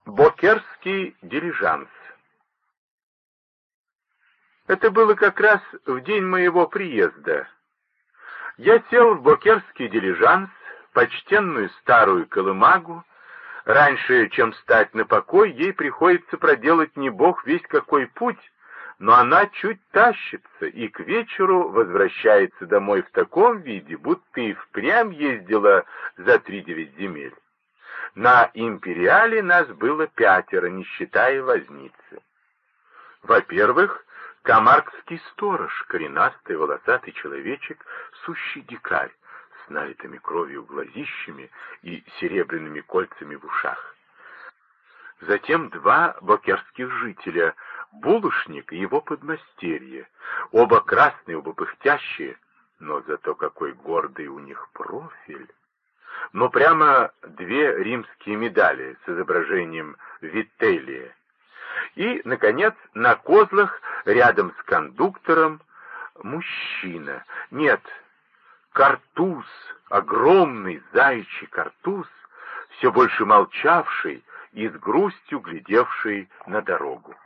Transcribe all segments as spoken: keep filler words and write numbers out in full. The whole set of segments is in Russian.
Бокерский дилижанс. Это было как раз в день моего приезда. Я сел в бокерский дилижанс, почтенную старую колымагу. Раньше, чем встать на покой, ей приходится проделать не бог весть какой путь, но она чуть тащится и к вечеру возвращается домой в таком виде, будто и впрямь ездила за тридевять земель. На империале нас было пятеро, не считая возницы. Во-первых, камаргский сторож, коренастый волосатый человечек, сущий дикарь, с налитыми кровью глазищами и серебряными кольцами в ушах. Затем два бокерских жителя, булочник и его подмастерье, оба красные, оба пыхтящие, но зато какой гордый у них профиль. Но прямо две римские медали с изображением Вителлия. И, наконец, на козлах, рядом с кондуктором, мужчина. Нет, картуз, огромный заячий картуз, все больше молчавший и с грустью глядевший на дорогу.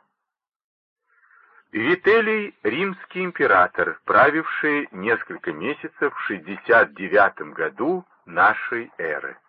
Вителлий — римский император, правивший несколько месяцев в шестьдесят девятом году нашей эры.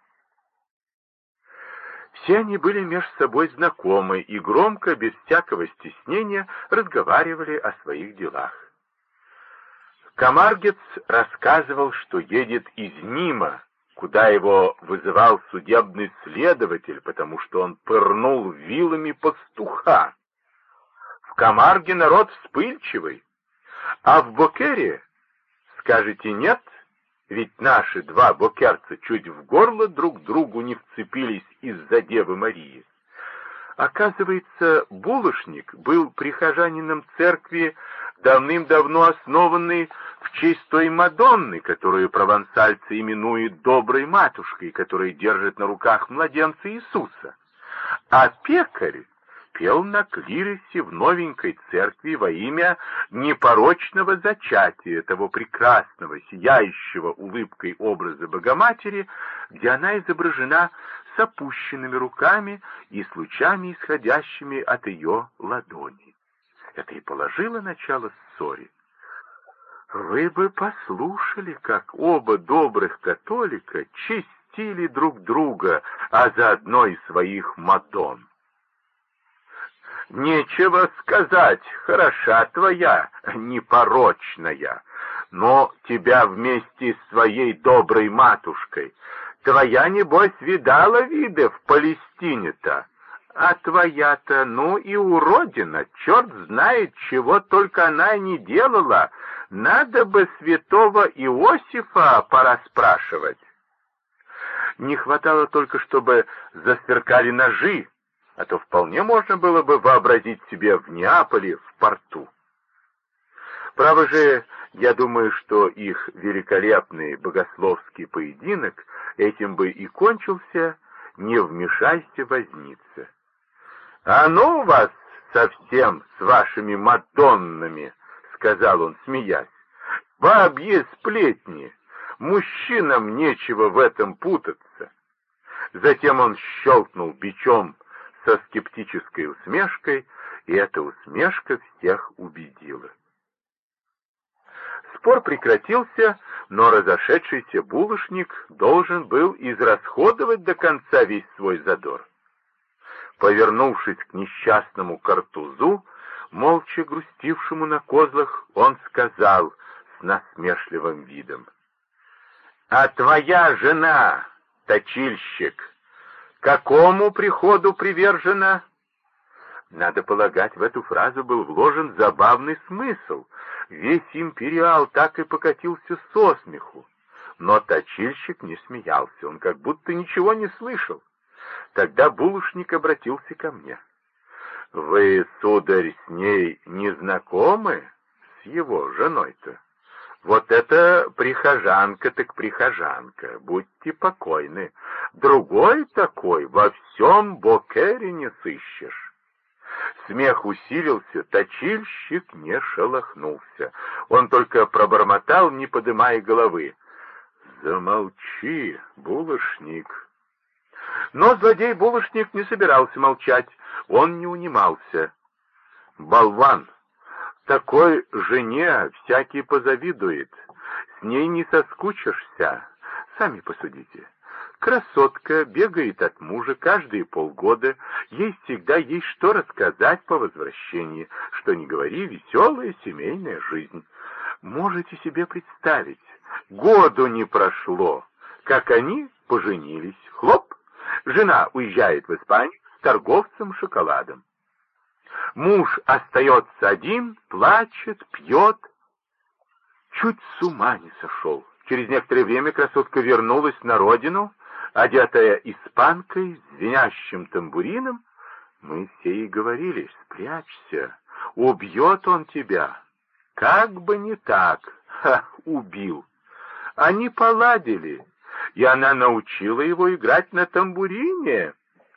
Все они были между собой знакомы и громко, без всякого стеснения, разговаривали о своих делах. Камаргец рассказывал, что едет из Нима, куда его вызывал судебный следователь, потому что он пырнул вилами пастуха. В Камарге народ вспыльчивый, а в Бокере, скажете, нет? Ведь наши два бокерца чуть в горло друг другу не вцепились из-за Девы Марии. Оказывается, булочник был прихожанином церкви, давным-давно основанной в честь той Мадонны, которую провансальцы именуют доброй матушкой, которая держит на руках младенца Иисуса. А пекарь пел на клиросе в новенькой церкви во имя непорочного зачатия того прекрасного, сияющего улыбкой образа Богоматери, где она изображена с опущенными руками и с лучами, исходящими от ее ладони. Это и положило начало ссоре. Вы бы послушали, как оба добрых католика честили друг друга, а заодно и своих Мадонн. Нечего сказать, хороша твоя, непорочная, но тебя вместе с своей доброй матушкой. Твоя, небось, видала виды в Палестине-то, а твоя-то, ну и уродина, черт знает, чего только она не делала, надо бы святого Иосифа порасспрашивать. Не хватало только, чтобы засверкали ножи, а то вполне можно было бы вообразить себе в Неаполе в порту. Право же, я думаю, что их великолепный богословский поединок этим бы и кончился, не вмешайся возница. «А ну вас совсем с вашими Мадоннами!» — сказал он, смеясь. «Бабьи сплетни! Мужчинам нечего в этом путаться!» Затем он щелкнул бичом со скептической усмешкой, и эта усмешка всех убедила. Спор прекратился, но разошедшийся булочник должен был израсходовать до конца весь свой задор. Повернувшись к несчастному картузу, молча грустившему на козлах, он сказал с насмешливым видом: «А твоя жена, точильщик, какому приходу привержена?» Надо полагать, в эту фразу был вложен забавный смысл. Весь империал так и покатился со смеху. Но точильщик не смеялся, он как будто ничего не слышал. Тогда булочник обратился ко мне. «Вы, сударь, с ней не знакомы, с его женой-то? Вот это прихожанка так прихожанка, будьте покойны. Другой такой во всем Бокере не сыщешь». Смех усилился, точильщик не шелохнулся. Он только пробормотал, не подымая головы: «Замолчи, булочник». Но злодей-булочник не собирался молчать, он не унимался. «Болван! Такой жене всякий позавидует, с ней не соскучишься. Сами посудите. Красотка бегает от мужа каждые полгода, ей всегда есть что рассказать по возвращении, что ни говори, веселая семейная жизнь. Можете себе представить, году не прошло, как они поженились. Хлоп, жена уезжает в Испанию с торговцем шоколадом. Муж остается один, плачет, пьет. Чуть с ума не сошел. Через некоторое время красотка вернулась на родину, одетая испанкой, с звенящим тамбурином. Мы все и говорили: спрячься, убьет он тебя. Как бы не так, ха, убил. Они поладили, и она научила его играть на тамбурине.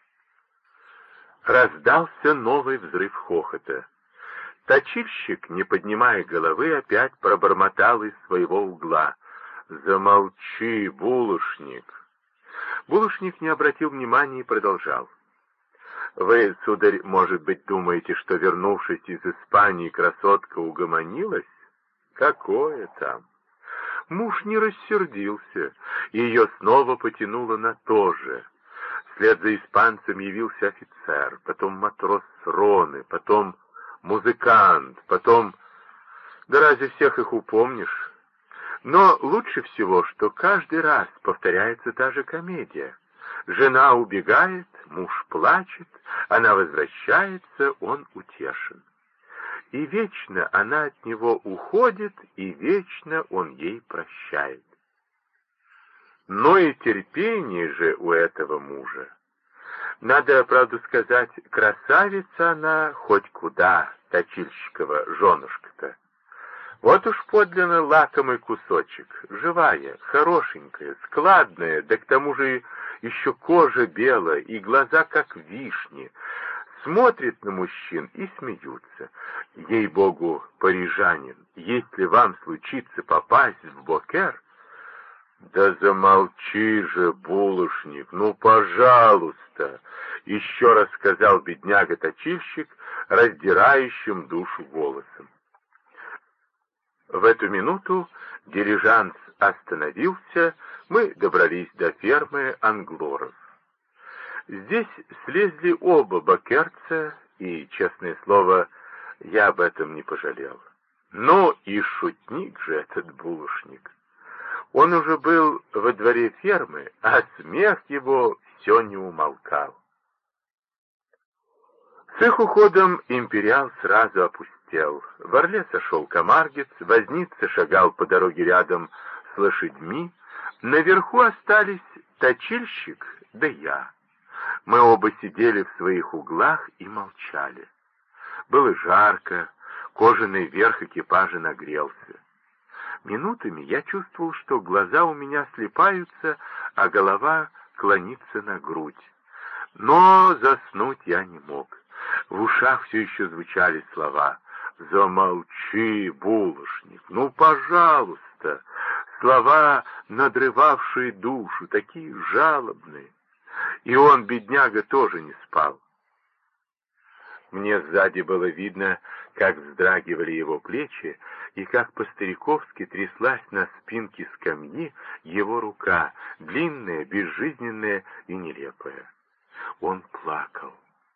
Раздался новый взрыв хохота. Точильщик, не поднимая головы, опять пробормотал из своего угла: «Замолчи, булочник!» Булочник не обратил внимания и продолжал: «Вы, сударь, может быть, думаете, что, вернувшись из Испании, красотка угомонилась? Какое там! Муж не рассердился, и ее снова потянуло на то же. Вслед за испанцем явился офицер, потом матрос с Роны, потом музыкант, потом... Да разве всех их упомнишь? Но лучше всего, что каждый раз повторяется та же комедия. Жена убегает, муж плачет, она возвращается, он утешен. И вечно она от него уходит, и вечно он ей прощает. Но и терпение же у этого мужа. Надо, правду сказать, красавица она хоть куда, точильщикова женушка-то. Вот уж подлинно лакомый кусочек, живая, хорошенькая, складная, да к тому же еще кожа белая и глаза как вишни. Смотрит на мужчин и смеются. Ей-богу, парижанин, если вам случится попасть в Бокер... «Да замолчи же, булочник, ну, пожалуйста!» — еще раз сказал бедняга-точильщик, раздирающим душу голосом. В эту минуту дилижанс остановился, мы добрались до фермы Англоров. Здесь слезли оба бокерца, и, честное слово, я об этом не пожалел. Ну и шутник же этот булочник. Он уже был во дворе фермы, а смех его все не умолкал. С их уходом империал сразу опустел. В Орле сошел камаргец, возница шагал по дороге рядом с лошадьми. Наверху остались точильщик да я. Мы оба сидели в своих углах и молчали. Было жарко, кожаный верх экипажа нагрелся. Минутами я чувствовал, что глаза у меня слипаются, а голова клонится на грудь. Но заснуть я не мог. В ушах все еще звучали слова: «Замолчи, булочник, ну, пожалуйста!» Слова, надрывавшие душу, такие жалобные. И он, бедняга, тоже не спал. Мне сзади было видно, как вздрагивали его плечи, и как по-стариковски тряслась на спинке скамьи его рука, длинная, безжизненная и нелепая. Он плакал.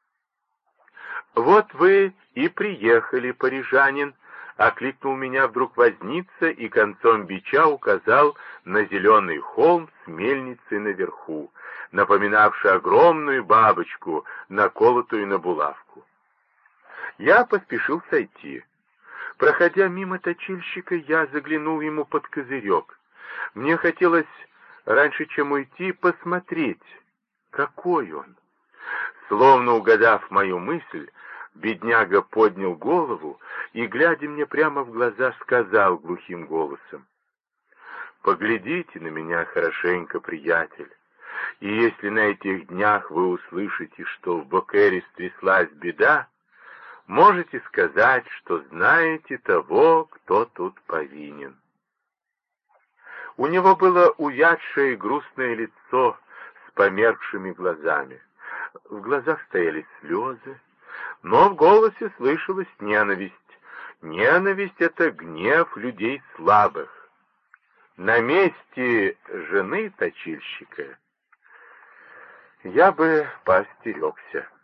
«Вот вы и приехали, парижанин», — окликнул меня вдруг возница и концом бича указал на зеленый холм с мельницей наверху, напоминавший огромную бабочку, наколотую на булавку. Я поспешил сойти. Проходя мимо точильщика, я заглянул ему под козырек. Мне хотелось, раньше чем уйти, посмотреть, какой он. Словно угадав мою мысль, бедняга поднял голову и, глядя мне прямо в глаза, сказал глухим голосом: «Поглядите на меня хорошенько, приятель, и если на этих днях вы услышите, что в Бокере стряслась беда, можете сказать, что знаете того, кто тут повинен». У него было увядшее грустное лицо с померкшими глазами. В глазах стояли слезы, но в голосе слышалась ненависть. Ненависть — это гнев людей слабых. На месте жены точильщика я бы поостерегся.